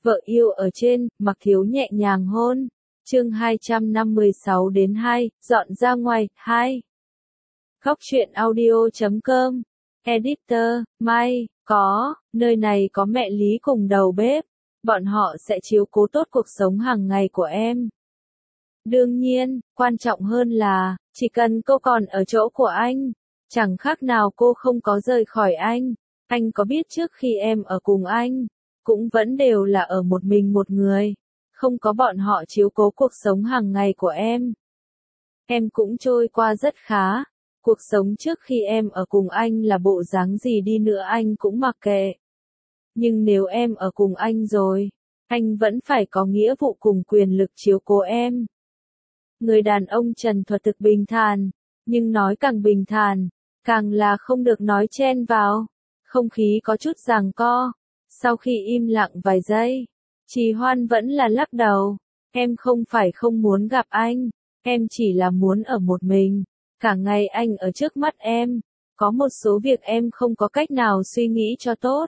Vợ yêu ở trên, Mặc Thiếu nhẹ nhàng hôn. Chương 256 đến 2, dọn ra ngoài, 2. Góc truyện audio.com. Editor, Mai, có, nơi này có mẹ Lý cùng đầu bếp. Bọn họ sẽ chiếu cố tốt cuộc sống hàng ngày của em. Đương nhiên, quan trọng hơn là, chỉ cần cô còn ở chỗ của anh, chẳng khác nào cô không có rời khỏi anh. Anh có biết trước khi em ở cùng anh, cũng vẫn đều là ở một mình một người, không có bọn họ chiếu cố cuộc sống hàng ngày của em. Em cũng trôi qua rất khá, cuộc sống trước khi em ở cùng anh là bộ dáng gì đi nữa anh cũng mặc kệ. Nhưng nếu em ở cùng anh rồi, anh vẫn phải có nghĩa vụ cùng quyền lực chiếu cố em. Người đàn ông trần thuật thực bình thản, nhưng nói càng bình thản, càng là không được nói chen vào. Không khí có chút giằng co. Sau khi im lặng vài giây, Trì Hoan vẫn là lắc đầu. Em không phải không muốn gặp anh, em chỉ là muốn ở một mình. Cả ngày anh ở trước mắt em, có một số việc em không có cách nào suy nghĩ cho tốt.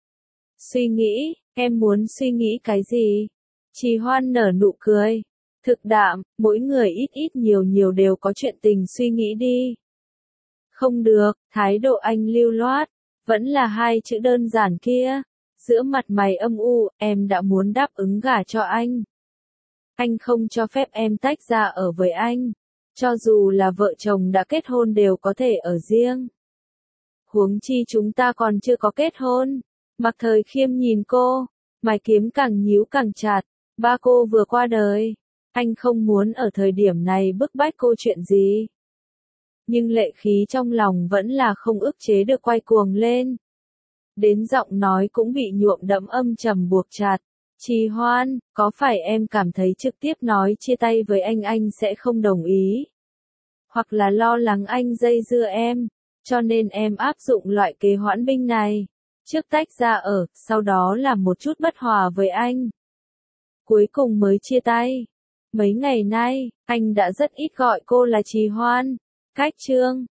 Suy nghĩ, em muốn suy nghĩ cái gì? Trì Hoan nở nụ cười. Thực đạm, mỗi người ít ít nhiều nhiều đều có chuyện tình suy nghĩ đi. Không được, thái độ anh lưu loát, vẫn là hai chữ đơn giản kia. Giữa mặt mày âm u, em đã muốn đáp ứng gả cho anh. Anh không cho phép em tách ra ở với anh. Cho dù là vợ chồng đã kết hôn đều có thể ở riêng. Huống chi chúng ta còn chưa có kết hôn. Mặc Thời Khiêm nhìn cô, mày kiếm càng nhíu càng chặt. Ba cô vừa qua đời. Anh không muốn ở thời điểm này bức bách cô chuyện gì. Nhưng lệ khí trong lòng vẫn là không ức chế được quay cuồng lên. Đến giọng nói cũng bị nhuộm đẫm âm trầm buộc chặt. Trì Hoan, có phải em cảm thấy trực tiếp nói chia tay với anh sẽ không đồng ý? Hoặc là lo lắng anh dây dưa em, cho nên em áp dụng loại kế hoãn binh này. Trước tách ra ở, sau đó làm một chút bất hòa với anh. Cuối cùng mới chia tay. Mấy ngày nay, anh đã rất ít gọi cô là Trì Hoan. Cách Trương,